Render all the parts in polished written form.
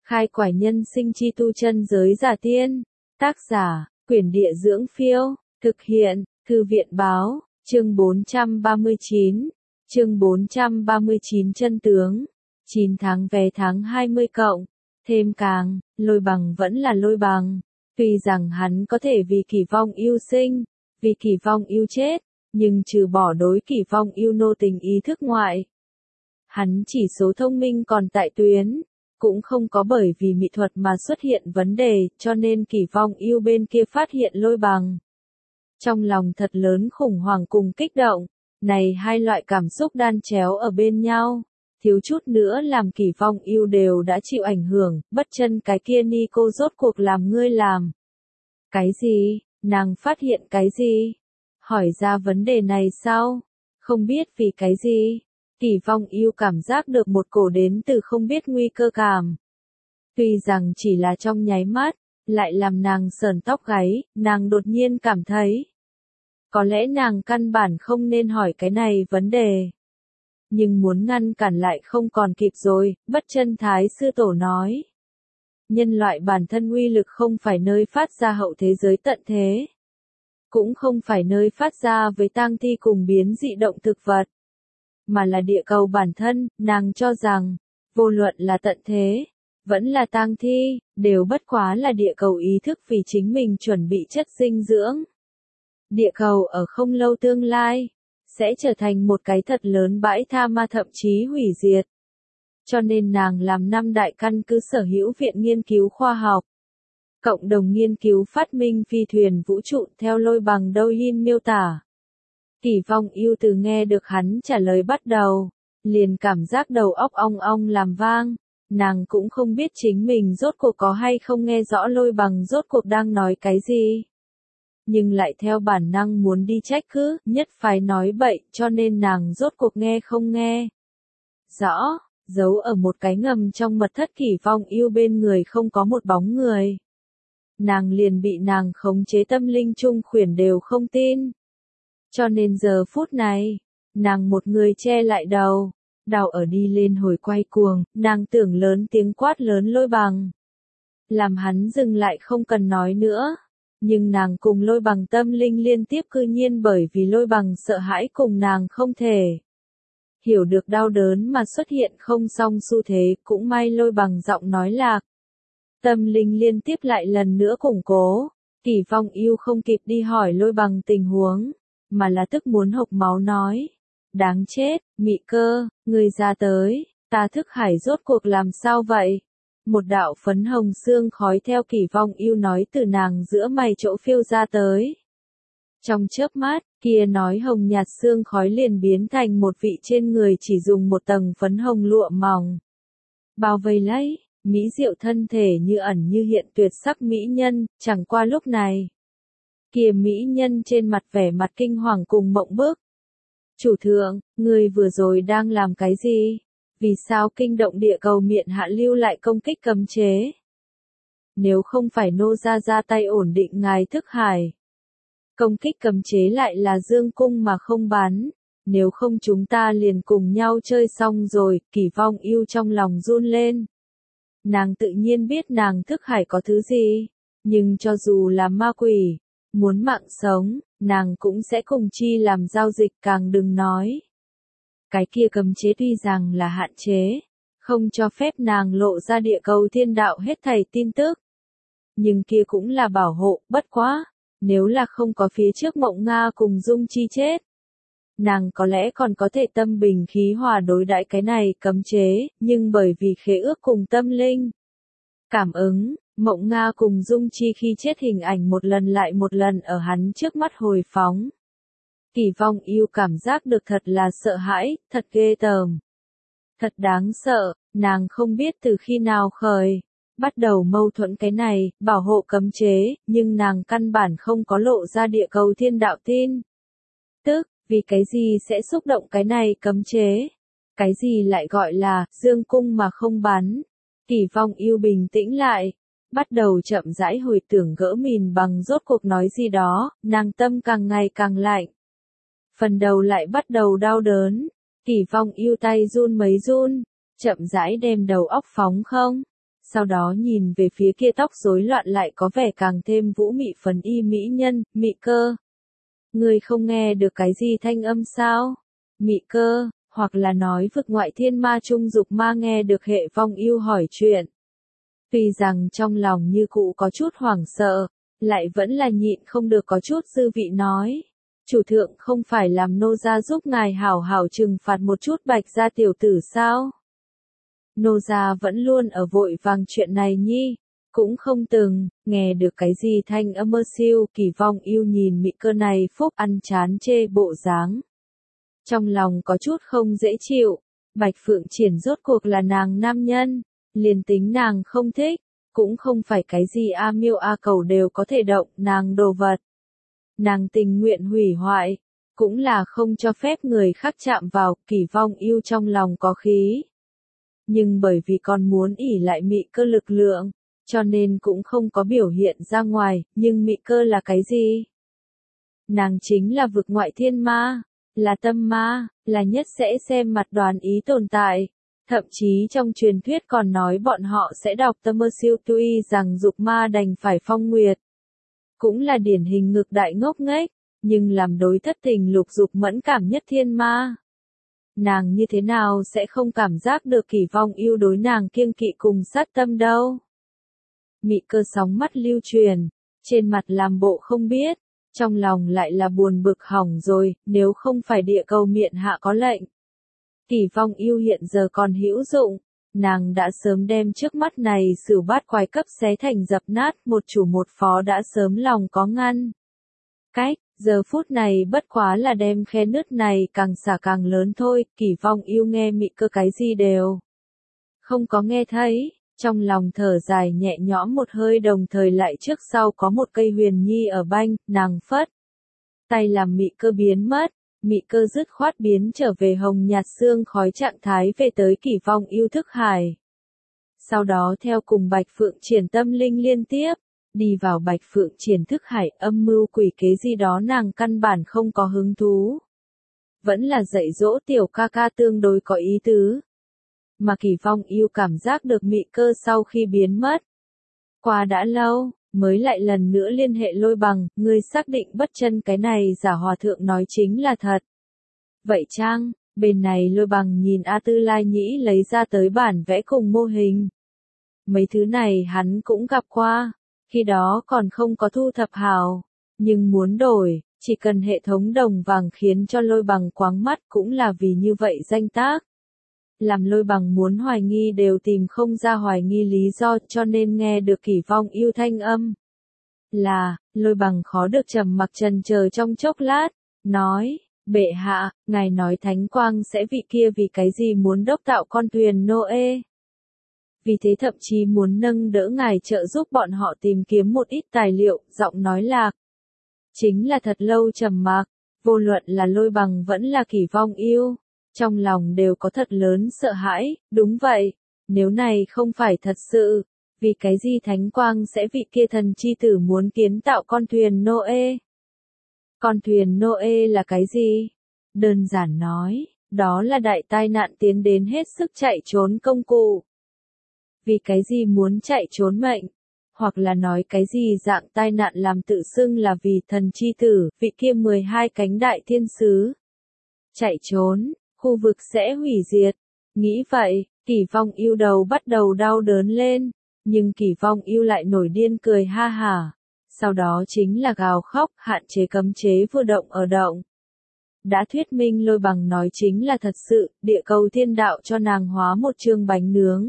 Khai quải nhân sinh chi tu chân giới giả tiên. Tác giả, Quyển Địa Dưỡng Phiêu. Thực hiện, Thư viện Báo. Chương 439. Chương 439 chân tướng. 9 tháng vé tháng 20 cộng. Thêm càng, Lôi Bằng vẫn là Lôi Bằng. Tuy rằng hắn có thể vì kỳ vong yêu sinh, vì kỳ vong yêu chết, nhưng trừ bỏ đối kỳ vong yêu nô tình ý thức ngoại. Hắn chỉ số thông minh còn tại tuyến, cũng không có bởi vì mỹ thuật mà xuất hiện vấn đề, cho nên kỳ vong yêu bên kia phát hiện Lôi Bằng. Trong lòng thật lớn khủng hoảng cùng kích động, này hai loại cảm xúc đan chéo ở bên nhau, thiếu chút nữa làm kỳ vong yêu đều đã chịu ảnh hưởng, bất chân cái kia ni cô rốt cuộc làm ngươi làm. Cái gì? Nàng phát hiện cái gì? Hỏi ra vấn đề này sau, không biết vì cái gì, kỳ vong yêu cảm giác được một cổ đến từ không biết nguy cơ cảm. Tuy rằng chỉ là trong nháy mắt, lại làm nàng sởn tóc gáy, nàng đột nhiên cảm thấy. Có lẽ nàng căn bản không nên hỏi cái này vấn đề. Nhưng muốn ngăn cản lại không còn kịp rồi, bất chân thái sư tổ nói. Nhân loại bản thân uy lực không phải nơi phát ra hậu thế giới tận thế. Cũng không phải nơi phát ra với tang thi cùng biến dị động thực vật. Mà là địa cầu bản thân, nàng cho rằng, vô luận là tận thế, vẫn là tang thi, đều bất quá là địa cầu ý thức vì chính mình chuẩn bị chất dinh dưỡng. Địa cầu ở không lâu tương lai, sẽ trở thành một cái thật lớn bãi tha ma thậm chí hủy diệt. Cho nên nàng làm 5 đại căn cứ sở hữu viện nghiên cứu khoa học. Cộng đồng nghiên cứu phát minh phi thuyền vũ trụ theo Lôi Bằng Douyin miêu tả. Kỳ vong yêu từ nghe được hắn trả lời bắt đầu, liền cảm giác đầu óc ong ong làm vang, nàng cũng không biết chính mình rốt cuộc có hay không nghe rõ Lôi Bằng rốt cuộc đang nói cái gì. Nhưng lại theo bản năng muốn đi trách cứ, nhất phải nói bậy, cho nên nàng rốt cuộc nghe không nghe. Rõ, giấu ở một cái ngầm trong mật thất kỳ vong yêu bên người không có một bóng người. Nàng liền bị nàng khống chế tâm linh trung khuyển đều không tin. Cho nên giờ phút này, nàng một người che lại đầu, đau ở đi lên hồi quay cuồng, nàng tưởng lớn tiếng quát lớn Lôi Bằng. Làm hắn dừng lại không cần nói nữa. Nhưng nàng cùng Lôi Bằng tâm linh liên tiếp cư nhiên bởi vì Lôi Bằng sợ hãi cùng nàng không thể. Hiểu được đau đớn mà xuất hiện không xong xu thế, cũng may Lôi Bằng giọng nói lạc. Tâm linh liên tiếp lại lần nữa củng cố, kỳ vong yêu không kịp đi hỏi Lôi Bằng tình huống, mà là tức muốn hộc máu nói. Đáng chết, mị cơ, người ra tới, ta thức hải rốt cuộc làm sao vậy? Một đạo phấn hồng xương khói theo kỳ vong yêu nói từ nàng giữa mày chỗ phiêu ra tới. Trong chớp mắt, kia nói hồng nhạt xương khói liền biến thành một vị trên người chỉ dùng một tầng phấn hồng lụa mỏng. Bao vây lấy, mỹ diệu thân thể như ẩn như hiện tuyệt sắc mỹ nhân, chẳng qua lúc này. Kia mỹ nhân trên mặt vẻ mặt kinh hoàng cùng mộng bức. Chủ thượng, người vừa rồi đang làm cái gì? Vì sao kinh động địa cầu miện hạ lưu lại công kích cấm chế? Nếu không phải nô ra tay ổn định ngài thức hải. Công kích cấm chế lại là dương cung mà không bắn. Nếu không chúng ta liền cùng nhau chơi xong rồi, kỳ vong yêu trong lòng run lên. Nàng tự nhiên biết nàng thức hải có thứ gì. Nhưng cho dù là ma quỷ, muốn mạng sống, nàng cũng sẽ cùng chi làm giao dịch càng đừng nói. Cái kia cấm chế tuy rằng là hạn chế, không cho phép nàng lộ ra địa cầu thiên đạo hết thảy tin tức. Nhưng kia cũng là bảo hộ, bất quá, nếu là không có phía trước Mộng Nga cùng Dung Chi chết. Nàng có lẽ còn có thể tâm bình khí hòa đối đãi cái này cấm chế, nhưng bởi vì khế ước cùng tâm linh. Cảm ứng, Mộng Nga cùng Dung Chi khi chết hình ảnh một lần lại một lần ở hắn trước mắt hồi phóng. Kỳ vong yêu cảm giác được thật là sợ hãi, thật ghê tởm. Thật đáng sợ, nàng không biết từ khi nào khởi. Bắt đầu mâu thuẫn cái này, bảo hộ cấm chế, nhưng nàng căn bản không có lộ ra địa cầu thiên đạo tin. Tức, vì cái gì sẽ xúc động cái này cấm chế? Cái gì lại gọi là, dương cung mà không bắn? Kỳ vong yêu bình tĩnh lại. Bắt đầu chậm rãi hồi tưởng gỡ mìn bằng rốt cuộc nói gì đó, nàng tâm càng ngày càng lạnh. Phần đầu lại bắt đầu đau đớn, kỳ vong yêu tay run mấy run, chậm rãi đem đầu óc phóng không. sau đó nhìn về phía kia tóc rối loạn lại có vẻ càng thêm vũ mị phấn y mỹ nhân, Mị Cơ. Ngươi không nghe được cái gì thanh âm sao? Mị Cơ, hoặc là nói vực ngoại thiên ma trung dục ma nghe được Hệ Vong Ưu hỏi chuyện. Tuy rằng trong lòng như cụ có chút hoảng sợ, lại vẫn là nhịn không được có chút dư vị nói. Chủ thượng không phải làm nô gia giúp ngài hảo hảo trừng phạt một chút Bạch gia tiểu tử sao? Nô gia vẫn luôn ở vội vàng chuyện này nhi, cũng không từng nghe được cái gì thanh âm mơ siêu. Kỳ Vong Ưu nhìn Mị Cơ này phúc ăn chán chê bộ dáng, trong lòng có chút không dễ chịu. Bạch Phượng Triển rốt cuộc là nàng nam nhân, liền tính nàng không thích, cũng không phải cái gì a miêu a cầu đều có thể động nàng đồ vật. Nàng tình nguyện hủy hoại, cũng là không cho phép người khác chạm vào. Kỳ Vong Ưu trong lòng có khí, nhưng bởi vì còn muốn ỷ lại Mị Cơ lực lượng, cho nên cũng không có biểu hiện ra ngoài. Nhưng Mị Cơ là cái gì? Nàng chính là vực ngoại thiên ma, là tâm ma, là nhất sẽ xem mặt đoán ý tồn tại. Thậm chí trong truyền thuyết còn nói bọn họ sẽ đọc tâm mơ siêu. Tuy rằng dục ma đành phải phong nguyệt, cũng là điển hình ngược đại ngốc nghếch, nhưng làm đối thất tình lục dục mẫn cảm nhất thiên ma. Nàng như thế nào sẽ không cảm giác được Kỳ Vong Ưu đối nàng kiêng kỵ cùng sát tâm đâu. Mị Cơ sóng mắt lưu truyền, trên mặt làm bộ không biết, trong lòng lại là buồn bực hỏng rồi. Nếu không phải địa cầu miện hạ có lệnh, Kỳ Vong Ưu hiện giờ còn hữu dụng, nàng đã sớm đem trước mắt này Sửu Bát Quái cấp xé thành dập nát. Một chủ một phó đã sớm lòng có ngăn cách, giờ phút này bất quá là đem khe nứt này càng xả càng lớn thôi. Kỳ Vong Ưu nghe Mị Cơ cái gì đều không có nghe thấy, trong lòng thở dài nhẹ nhõm một hơi, đồng thời lại trước sau có một cây huyền nhi ở banh. Nàng phất tay làm Mị Cơ biến mất. Mị Cơ dứt khoát biến trở về hồng nhạt xương khói trạng thái, về tới Kỳ Vong Ưu thức hải. Sau đó theo cùng Bạch Phượng Triển tâm linh liên tiếp, đi vào Bạch Phượng Triển thức hải. Âm mưu quỷ kế gì đó nàng căn bản không có hứng thú, vẫn là dạy dỗ tiểu ca ca tương đối có ý tứ. Mà Kỳ Vong Ưu cảm giác được Mị Cơ sau khi biến mất qua đã lâu, mới lại lần nữa liên hệ Lôi Bằng. Ngươi xác định bất chân cái này giả hòa thượng nói chính là thật vậy chăng? Bên này Lôi Bằng nhìn A Tư Lai Nhĩ lấy ra tới bản vẽ cùng mô hình. Mấy thứ này hắn cũng gặp qua, khi đó còn không có thu thập hào, nhưng muốn đổi, chỉ cần hệ thống đồng vàng khiến cho Lôi Bằng quáng mắt, cũng là vì như vậy danh tác. Làm Lôi Bằng muốn hoài nghi đều tìm không ra hoài nghi lý do, cho nên nghe được Kỳ Vong Ưu thanh âm là, Lôi Bằng khó được trầm mặc chần chờ trong chốc lát, nói, bệ hạ, ngài nói Thánh Quang sẽ vị kia vì cái gì muốn đốc tạo con thuyền Noe. Vì thế thậm chí muốn nâng đỡ ngài trợ giúp bọn họ tìm kiếm một ít tài liệu. Giọng nói lạc, chính là thật lâu trầm mặc, vô luận là Lôi Bằng vẫn là Kỳ Vong Ưu, trong lòng đều có thật lớn sợ hãi. Đúng vậy, nếu này không phải thật sự, vì cái gì Thánh Quang sẽ vị kia thần chi tử muốn kiến tạo con thuyền Noe? Con thuyền Noe là cái gì? Đơn giản nói, đó là đại tai nạn tiến đến hết sức chạy trốn công cụ. Vì cái gì muốn chạy trốn mệnh? Hoặc là nói cái gì dạng tai nạn làm tự xưng là vì thần chi tử, vị kia 12 cánh đại thiên sứ. Chạy trốn, khu vực sẽ hủy diệt. Nghĩ vậy, Kỳ Vong Ưu đầu bắt đầu đau đớn lên, nhưng Kỳ Vong Ưu lại nổi điên cười ha hả. Sau đó chính là gào khóc, hạn chế cấm chế vừa động ở động. Đã thuyết minh Lôi Bằng nói chính là thật sự, địa cầu thiên đạo cho nàng hóa một chương bánh nướng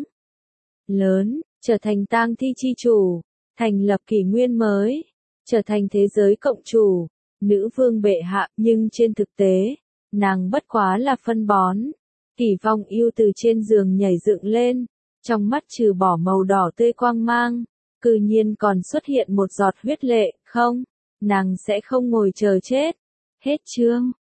lớn, trở thành tang thi chi chủ, thành lập kỷ nguyên mới, trở thành thế giới cộng chủ, nữ vương bệ hạ. Nhưng trên thực tế, nàng bất quá là phân bón. Kỳ Vong Ưu từ trên giường nhảy dựng lên, trong mắt trừ bỏ màu đỏ tươi quang mang, cư nhiên còn xuất hiện một giọt huyết lệ. Không, nàng sẽ không ngồi chờ chết. Hết chương.